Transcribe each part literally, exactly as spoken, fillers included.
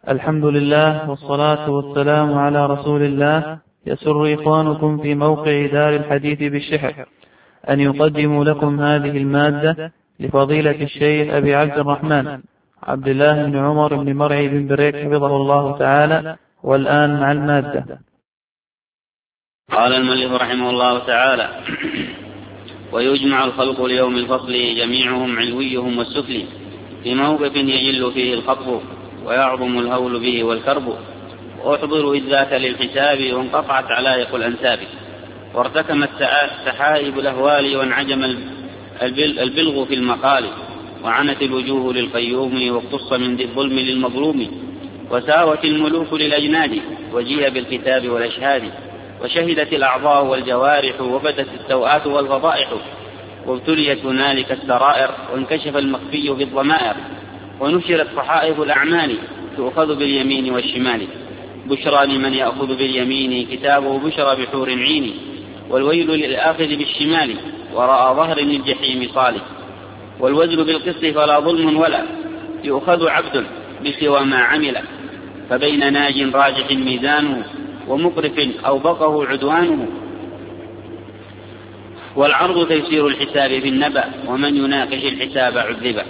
الحمد لله والصلاة والسلام على رسول الله. يسر إخوانكم في موقع دار الحديث بالشحر أن يقدموا لكم هذه المادة لفضيلة الشيخ أبي عبد الرحمن عبد الله بن عمر بن مرعي بن بريك حفظه الله تعالى. والآن مع المادة. قال المؤلف رحمه الله تعالى: ويجمع الخلق ليوم الفصل جميعهم علويهم والسفلي في موقف يجل فيه الخطب ويعظم الهول به والكرب، وأحضر إذ ذاك للحساب وانقطعت علائق الأنساب، وارتكمت سحائب الأهوال وانعجم البلغ في المقال، وعنت الوجوه للقيوم واقتص من ذي الظلم للمظلوم، وساوت الملوك للأجناد وجيء بالكتاب والأشهاد، وشهدت الأعضاء والجوارح وبدت السوءات والفضائح، وابتليت هنالك السرائر وانكشف المخفي في الضمائر، ونشرت صحائف الأعمال تؤخذ باليمين والشمال، بشرى لمن يأخذ باليمين كتابه بشرى بحور عين، والويل للآخذ بالشمال وراء ظهر للجحيم صالح، والوزن بالقسط فلا ظلم ولا يؤخذ عبد بسوى ما عمل، فبين ناج راجح ميزانه ومقرف أوبقه عدوانه، والعرض تيسير الحساب في النبأ ومن يناقش الحساب عذبه.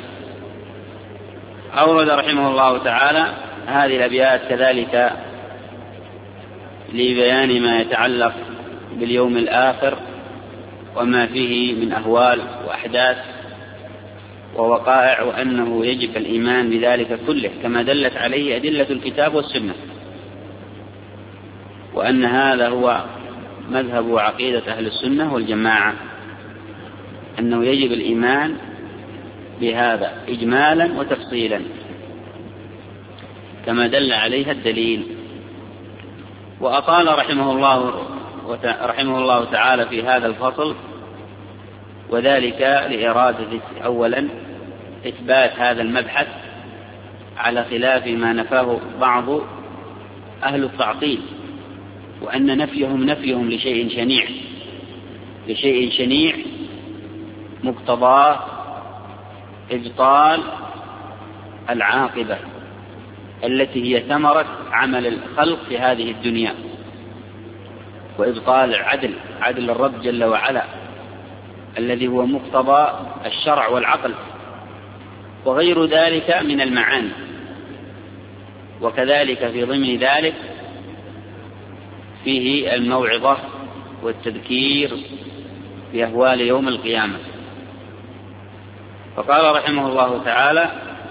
أورد رحمه الله تعالى هذه الأبيات كذلك لبيان ما يتعلق باليوم الآخر وما فيه من أهوال وأحداث ووقائع، وأنه يجب الإيمان بذلك كله كما دلت عليه أدلة الكتاب والسنة، وأن هذا هو مذهب وعقيدة أهل السنة والجماعة، أنه يجب الإيمان بهذا إجمالا وتفصيلا كما دل عليها الدليل. وأطال رحمه الله رحمه الله تعالى في هذا الفصل، وذلك لإرادة أولا إثبات هذا المبحث على خلاف ما نفاه بعض أهل التعطيل، وأن نفيهم نفيهم لشيء شنيع لشيء شنيع مقتضاه إبطال العاقبة التي هي ثمرة عمل الخلق في هذه الدنيا، وإبطال العدل عدل الرب جل وعلا الذي هو مقتضى الشرع والعقل، وغير ذلك من المعاني. وكذلك في ضمن ذلك فيه الموعظة والتذكير بأهوال يوم القيامة. فقال رحمه الله تعالى: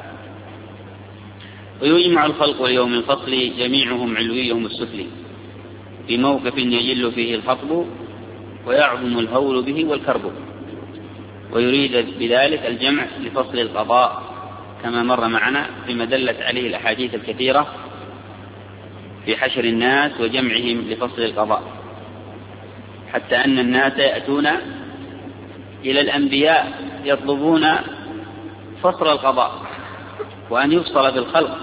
ويجمع الخلق ليوم الفصل جميعهم علويهم السفلي في موقف يجل فيه الخطب ويعظم الهول به والكرب، ويريد بذلك الجمع لفصل القضاء كما مر معنا فيما دلت عليه الأحاديث الكثيرة في حشر الناس وجمعهم لفصل القضاء، حتى أن الناس يأتون إلى الأنبياء يطلبون فصل القضاء وأن يفصل بالخلق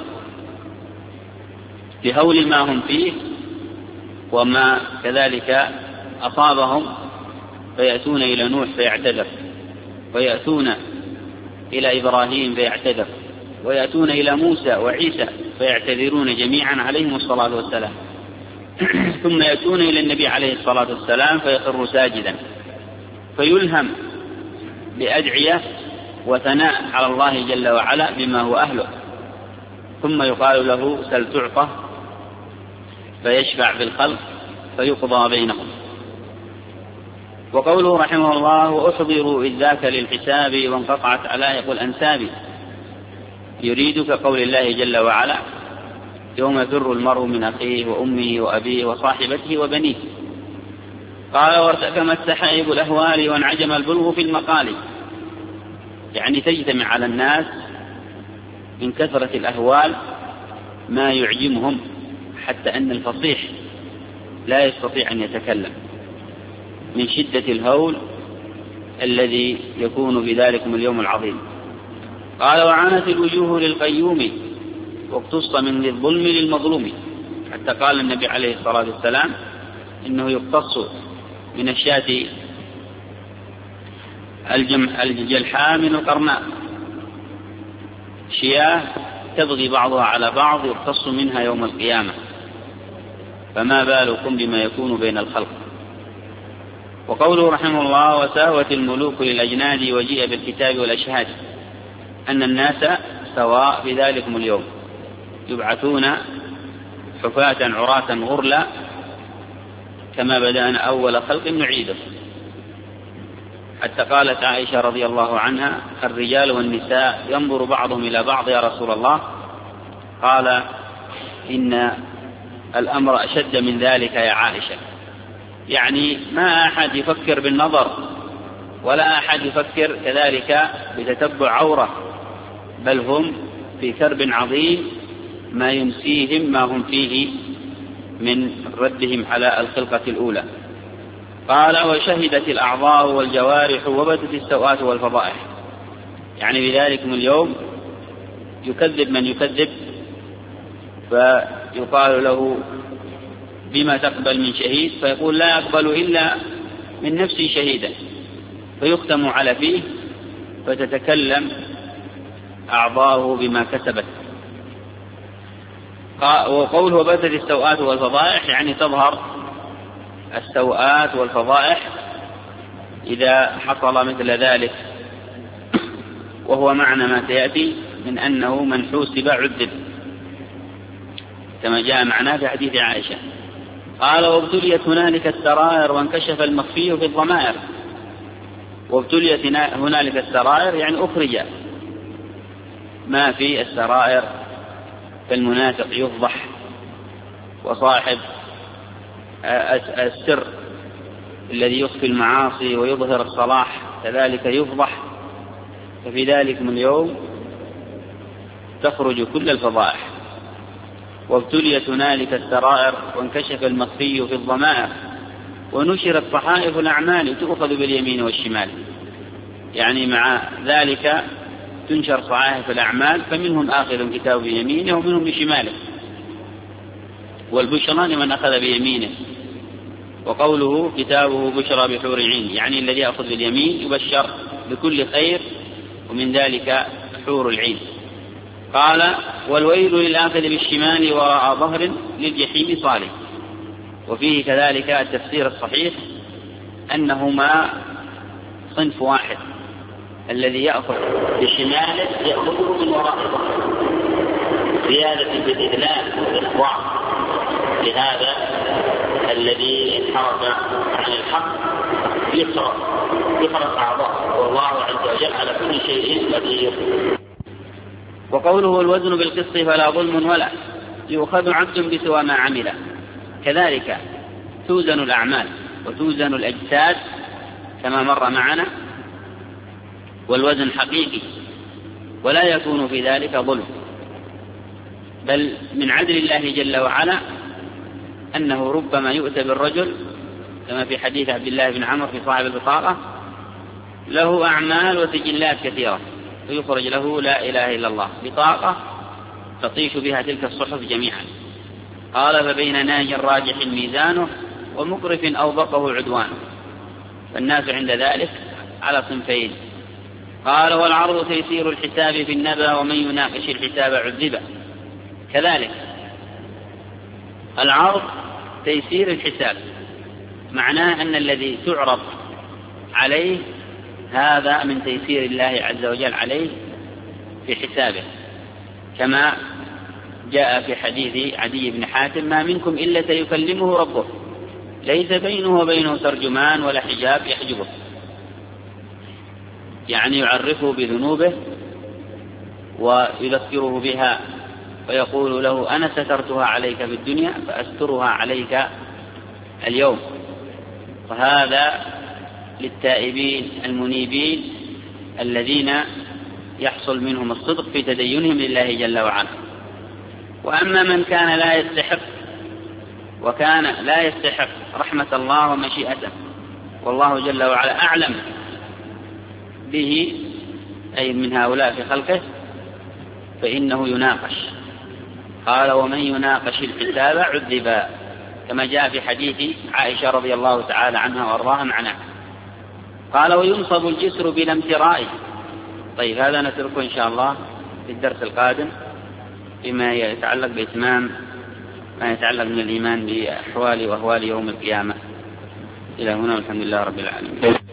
بهول ما هم فيه وما كذلك أصابهم، فيأتون إلى نوح فيعتذر، ويأتون إلى إبراهيم فيعتذر، ويأتون إلى موسى وعيسى فيعتذرون جميعا عليهم الصلاة والسلام، ثم يأتون إلى النبي عليه الصلاة والسلام فيخر ساجدا فيلهم بأدعية وثناء على الله جل وعلا بما هو أهله، ثم يقال له سل تعطى فيشفع بالخلق فيقضى بينهم. وقوله رحمه الله: وأحضروا إذ ذاك للحساب وانقطعت علائق الأنساب، يريد كقول الله جل وعلا: يوم يفر المرء من أخيه وأمه وأبيه وصاحبته وبنيه. قال: وارتكمت سحائب الأهوال وانعجم البلغ في المقال، يعني تجتمع على الناس من كثرة الأهوال ما يعجمهم حتى أن الفصيح لا يستطيع أن يتكلم من شدة الهول الذي يكون في ذلكم اليوم العظيم. قال: وعانت الوجوه للقيوم واقتص من الظلم للمظلوم، حتى قال النبي عليه الصلاة والسلام إنه يقتص من الشاة الجلحاء من القرناء، شياه تبغي بعضها على بعض يقتص منها يوم القيامة، فما بالكم بما يكون بين الخلق. وقوله رحمه الله: وساوت الملوك للأجناد وجيء بالكتاب والأشهاد، أن الناس سواء في ذلكم اليوم، يبعثون حفاة عراة غرلا كما بدأنا أول خلق نعيده. حتى قالت عائشة رضي الله عنها: الرجال والنساء ينظر بعضهم إلى بعض يا رسول الله. قال: إن الأمر أشد من ذلك يا عائشة. يعني ما أحد يفكر بالنظر، ولا أحد يفكر كذلك بتتبع عورة، بل هم في كرب عظيم ما ينسيهم ما هم فيه من ردهم على الخلقة الأولى. قال: وشهدت الأعضاء والجوارح وبدت السوءات والفضائح. يعني بذلكم اليوم يكذب من يكذب، فيقال له: بما تقبل من شهيد؟ فيقول: لا أقبل إلا من نفسي شهيدا، فيختم على فيه فتتكلم أعضاؤه بما كسبت. وقوله وبدت السوءات والفضائح يعني تظهر السوءات والفضائح إذا حصل مثل ذلك، وهو معنى ما سيأتي من أنه من حوسب عذب كما جاء معناه في حديث عائشة. قال: وابتليت هنالك السرائر وانكشف المخفي في الضمائر. وابتليت هنالك السرائر يعني أخرج ما في السرائر، فالمنافق يفضح، وصاحب السر الذي يخفي المعاصي ويظهر الصلاح كذلك يفضح. ففي ذلكم اليوم تخرج كل الفضائح. وابتليت هنالك السرائر وانكشف المخفي في الضمائر ونشرت صحائف الأعمال تؤخذ باليمين والشمال. يعني مع ذلك تنشر صحائف الأعمال، فمنهم آخذ كتاب بيمينه ومنهم بشماله، والبشرى لمن أخذ بيمينه. وقوله كتابه بشرى بحور عين، يعني الذي يأخذ باليمين يبشر بكل خير، ومن ذلك حور العين. قال: والويل للآخذ بالشمال وراء ظهر للجحيم صالح. وفيه كذلك التفسير الصحيح أنهما صنف واحد، الذي يأخذ بشماله يأخذه من وراء ظهره، زيادة بالإذلال والإخضاع لهذا الذي انحرف عن الحق يخرج يخرج أعضاء، والله عز وجل على كل شيء قدير. وقوله: الوزن بالقسط فلا ظلم ولا يؤخذ عبد بسوى ما عمل. كذلك توزن الأعمال وتوزن الأجساد كما مر معنا، والوزن حقيقي ولا يكون في ذلك ظلم، بل من عدل الله جل وعلا أنه ربما يؤتى بالرجل كما في حديث عبد الله بن عمرو في صاحب البطاقة، له أعمال وسجلات كثيرة، ويخرج له لا إله إلا الله بطاقة تطيش بها تلك الصحف جميعا. قال: فبين ناج راجح ميزانه ومقرف أوبقه عدوانه. فالناس عند ذلك على صنفين. قال: والعرض تيسير الحساب في النبأ ومن يناقش الحساب عذبه. كذلك العرض تيسير الحساب، معناه أن الذي تعرض عليه هذا من تيسير الله عز وجل عليه في حسابه، كما جاء في حديث عدي بن حاتم: ما منكم إلا سيكلمه ربه ليس بينه وبينه ترجمان ولا حجاب يحجبه. يعني يعرفه بذنوبه ويذكره بها ويقول له: أنا سترتها عليك في الدنيا فأسترها عليك اليوم. وهذا للتائبين المنيبين الذين يحصل منهم الصدق في تدينهم لله جل وعلا. وأما من كان لا يستحق وكان لا يستحق رحمة الله ومشيئته، والله جل وعلا أعلم به أي من هؤلاء في خلقه، فإنه يناقش. قال: ومن يناقش الحساب عذب، كما جاء في حديث عائشة رضي الله تعالى عنها وأرضاها معناه. قال: وينصب الجسر بلا امتراء. طيب هذا نتركه إن شاء الله في الدرس القادم، فيما يتعلق بإتمام ما يتعلق من الإيمان بأحوال وأهوال يوم القيامة. إلى هنا والحمد لله رب العالمين.